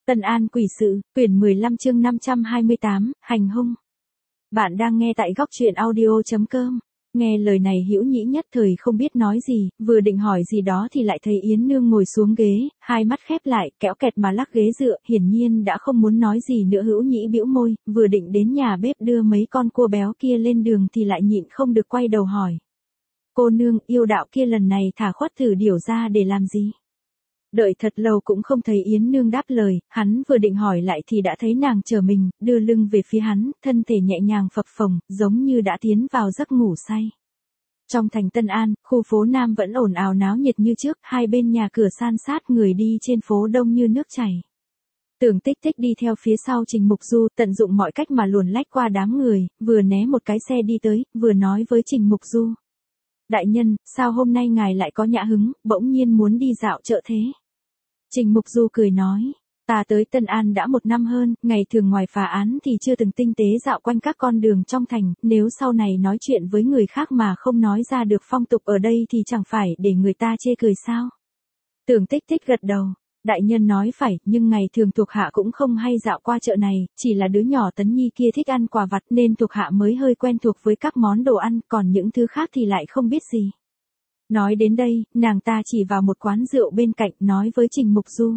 Tân An Quỷ Sự, quyển 15 chương 528, hành hung. Bạn đang nghe tại góc truyện audio.com. Nghe lời này Hữu Nhĩ nhất thời không biết nói gì, vừa định hỏi gì đó thì lại thấy Yến Nương ngồi xuống ghế, hai mắt khép lại, kéo kẹt mà lắc ghế dựa, hiển nhiên đã không muốn nói gì nữa. Hữu Nhĩ bĩu môi, vừa định đến nhà bếp đưa mấy con cua béo kia lên đường thì lại nhịn không được quay đầu hỏi. Cô nương, yêu đạo kia lần này thả Khuất Thử Điểu ra để làm gì? Đợi thật lâu cũng không thấy Yến Nương đáp lời, hắn vừa định hỏi lại thì đã thấy nàng chờ mình, đưa lưng về phía hắn, thân thể nhẹ nhàng phập phồng, giống như đã tiến vào giấc ngủ say. Trong thành Tân An, khu phố Nam vẫn ồn ào náo nhiệt như trước, hai bên nhà cửa san sát, người đi trên phố đông như nước chảy. Tưởng Tích Tích đi theo phía sau Trình Mục Du, tận dụng mọi cách mà luồn lách qua đám người, vừa né một cái xe đi tới, vừa nói với Trình Mục Du. Đại nhân, sao hôm nay ngài lại có nhã hứng, bỗng nhiên muốn đi dạo chợ thế? Trình Mục Du cười nói, ta tới Tân An đã 1 năm hơn, ngày thường ngoài phá án thì chưa từng tinh tế dạo quanh các con đường trong thành, nếu sau này nói chuyện với người khác mà không nói ra được phong tục ở đây thì chẳng phải để người ta chê cười sao? Tưởng Tích Tích gật đầu, đại nhân nói phải, nhưng ngày thường thuộc hạ cũng không hay dạo qua chợ này, chỉ là đứa nhỏ Tấn Nhi kia thích ăn quà vặt nên thuộc hạ mới hơi quen thuộc với các món đồ ăn, còn những thứ khác thì lại không biết gì. Nói đến đây, nàng ta chỉ vào một quán rượu bên cạnh, nói với Trình Mục Du.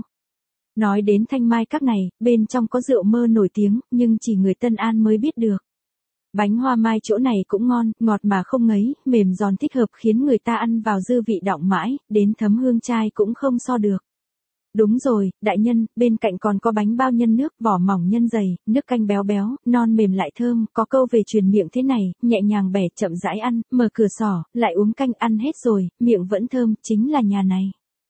Nói đến Thanh Mai các này, bên trong có rượu mơ nổi tiếng, nhưng chỉ người Tân An mới biết được. Bánh hoa mai chỗ này cũng ngon, ngọt mà không ngấy, mềm giòn thích hợp khiến người ta ăn vào dư vị đọng mãi, đến thấm hương chai cũng không so được. Đúng rồi, đại nhân, bên cạnh còn có bánh bao nhân nước, vỏ mỏng nhân dày, nước canh béo béo, non mềm lại thơm, có câu về truyền miệng thế này, nhẹ nhàng bẻ chậm rãi ăn, mở cửa sỏ, lại uống canh, ăn hết rồi, miệng vẫn thơm, chính là nhà này.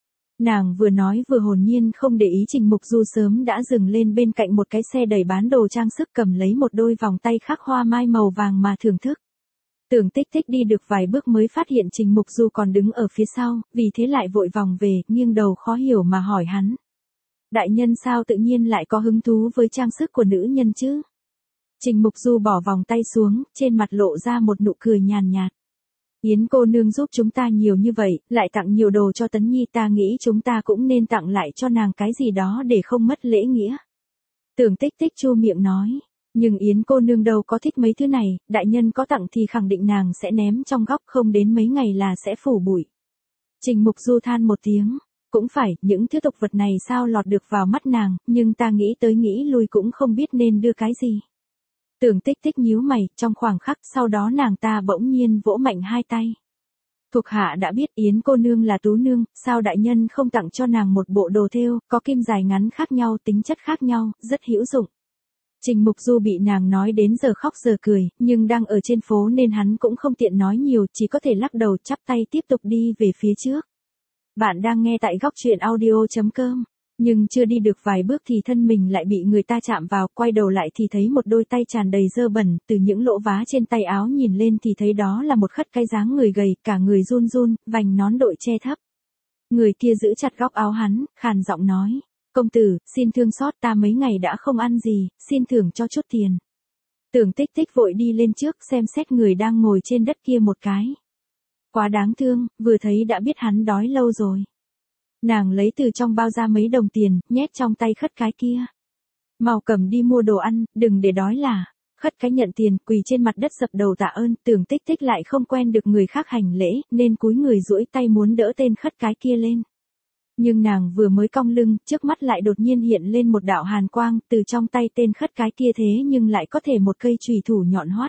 Nàng vừa nói vừa hồn nhiên không để ý Trình Mục Du sớm đã dừng lên bên cạnh một cái xe đầy bán đồ trang sức, cầm lấy một đôi vòng tay khắc hoa mai màu vàng mà thưởng thức. Tưởng Tích Tích đi được vài bước mới phát hiện Trình Mục Du còn đứng ở phía sau, vì thế lại vội vòng về, nghiêng đầu khó hiểu mà hỏi hắn. Đại nhân sao tự nhiên lại có hứng thú với trang sức của nữ nhân chứ? Trình Mục Du bỏ vòng tay xuống, trên mặt lộ ra một nụ cười nhàn nhạt. Yến cô nương giúp chúng ta nhiều như vậy, lại tặng nhiều đồ cho Tấn Nhi, ta nghĩ chúng ta cũng nên tặng lại cho nàng cái gì đó để không mất lễ nghĩa. Tưởng Tích Tích chu miệng nói. Nhưng Yến cô nương đâu có thích mấy thứ này, đại nhân có tặng thì khẳng định nàng sẽ ném trong góc, không đến mấy ngày là sẽ phủ bụi. Trình Mục Du than một tiếng, cũng phải, những thứ tục vật này sao lọt được vào mắt nàng, nhưng ta nghĩ tới nghĩ lui cũng không biết nên đưa cái gì. Tưởng Tích Tích nhíu mày, trong khoảng khắc sau đó nàng ta bỗng nhiên vỗ mạnh hai tay. Thuộc hạ đã biết Yến cô nương là tú nương, sao đại nhân không tặng cho nàng một bộ đồ thêu, có kim dài ngắn khác nhau, tính chất khác nhau, rất hữu dụng. Trình Mục Du bị nàng nói đến giờ khóc giờ cười, nhưng đang ở trên phố nên hắn cũng không tiện nói nhiều, chỉ có thể lắc đầu chắp tay tiếp tục đi về phía trước. Bạn đang nghe tại góc truyện audio.com, nhưng chưa đi được vài bước thì thân mình lại bị người ta chạm vào, quay đầu lại thì thấy một đôi tay tràn đầy dơ bẩn, từ những lỗ vá trên tay áo nhìn lên thì thấy đó là một khất cái dáng người gầy, cả người run run, vành nón đội che thấp. Người kia giữ chặt góc áo hắn, khàn giọng nói. Công tử, xin thương xót, ta mấy ngày đã không ăn gì, xin thưởng cho chút tiền. Tưởng Tích Tích vội đi lên trước xem xét người đang ngồi trên đất kia một cái. Quá đáng thương, vừa thấy đã biết hắn đói lâu rồi. Nàng lấy từ trong bao ra mấy đồng tiền, nhét trong tay khất cái kia. Mau cầm đi mua đồ ăn, đừng để đói là. Khất cái nhận tiền, quỳ trên mặt đất dập đầu tạ ơn. Tưởng Tích Tích lại không quen được người khác hành lễ, nên cúi người duỗi tay muốn đỡ tên khất cái kia lên. Nhưng nàng vừa mới cong lưng, trước mắt lại đột nhiên hiện lên một đạo hàn quang, từ trong tay tên khất cái kia thế nhưng lại có thể một cây chùy thủ nhọn hoắt.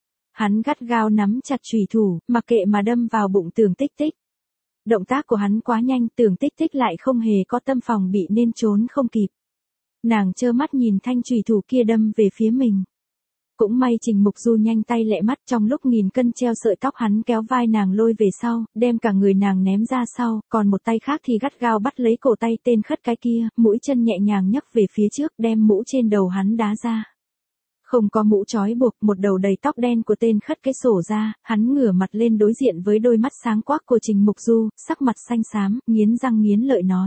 Hắn gắt gao nắm chặt chùy thủ, mặc kệ mà đâm vào bụng Tưởng Tích Tích. Động tác của hắn quá nhanh, Tưởng Tích Tích lại không hề có tâm phòng bị nên trốn không kịp. Nàng trơ mắt nhìn thanh chùy thủ kia đâm về phía mình. Cũng may Trình Mục Du nhanh tay lẹ mắt, trong lúc nghìn cân treo sợi tóc hắn kéo vai nàng lôi về sau, đem cả người nàng ném ra sau, còn một tay khác thì gắt gao bắt lấy cổ tay tên khất cái kia, mũi chân nhẹ nhàng nhấc về phía trước, đem mũ trên đầu hắn đá ra. Không có mũ trói buộc, một đầu đầy tóc đen của tên khất cái sổ ra, hắn ngửa mặt lên đối diện với đôi mắt sáng quắc của Trình Mục Du, sắc mặt xanh xám, nghiến răng nghiến lợi nói.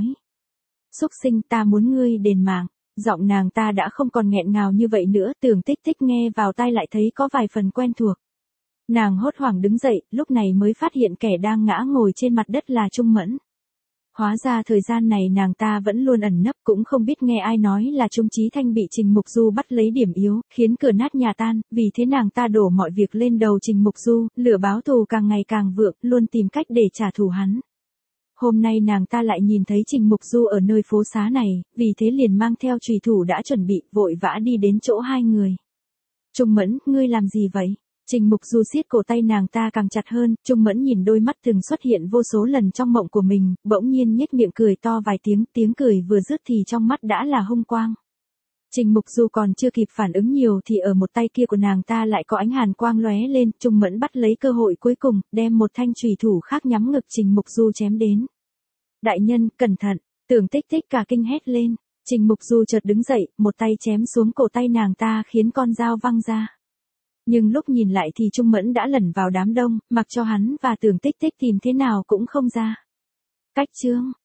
Xúc sinh, ta muốn ngươi đền mạng. Giọng nàng ta đã không còn nghẹn ngào như vậy nữa, Tưởng Tích Tích nghe vào tai lại thấy có vài phần quen thuộc. Nàng hốt hoảng đứng dậy, lúc này mới phát hiện kẻ đang ngã ngồi trên mặt đất là Trung Mẫn. Hóa ra thời gian này nàng ta vẫn luôn ẩn nấp, cũng không biết nghe ai nói là Trung Chí Thanh bị Trình Mục Du bắt lấy điểm yếu, khiến cửa nát nhà tan, vì thế nàng ta đổ mọi việc lên đầu Trình Mục Du, lửa báo thù càng ngày càng vượng, luôn tìm cách để trả thù hắn. Hôm nay nàng ta lại nhìn thấy Trình Mục Du ở nơi phố xá này, vì thế liền mang theo chùy thủ đã chuẩn bị, vội vã đi đến chỗ hai người. Trung Mẫn, ngươi làm gì vậy? Trình Mục Du siết cổ tay nàng ta càng chặt hơn, Trung Mẫn nhìn đôi mắt từng xuất hiện vô số lần trong mộng của mình, bỗng nhiên nhếch miệng cười to vài tiếng, tiếng cười vừa dứt thì trong mắt đã là hung quang. Trình Mục Du còn chưa kịp phản ứng nhiều thì ở một tay kia của nàng ta lại có ánh hàn quang lóe lên, Trung Mẫn bắt lấy cơ hội cuối cùng, đem một thanh chùy thủ khác nhắm ngực Trình Mục Du chém đến. Đại nhân, cẩn thận, Tưởng Tích Tích cả kinh hét lên. Trình Mục Du chợt đứng dậy, một tay chém xuống cổ tay nàng ta khiến con dao văng ra. Nhưng lúc nhìn lại thì Trung Mẫn đã lẩn vào đám đông, mặc cho hắn và Tưởng Tích Tích tìm thế nào cũng không ra. Cách chương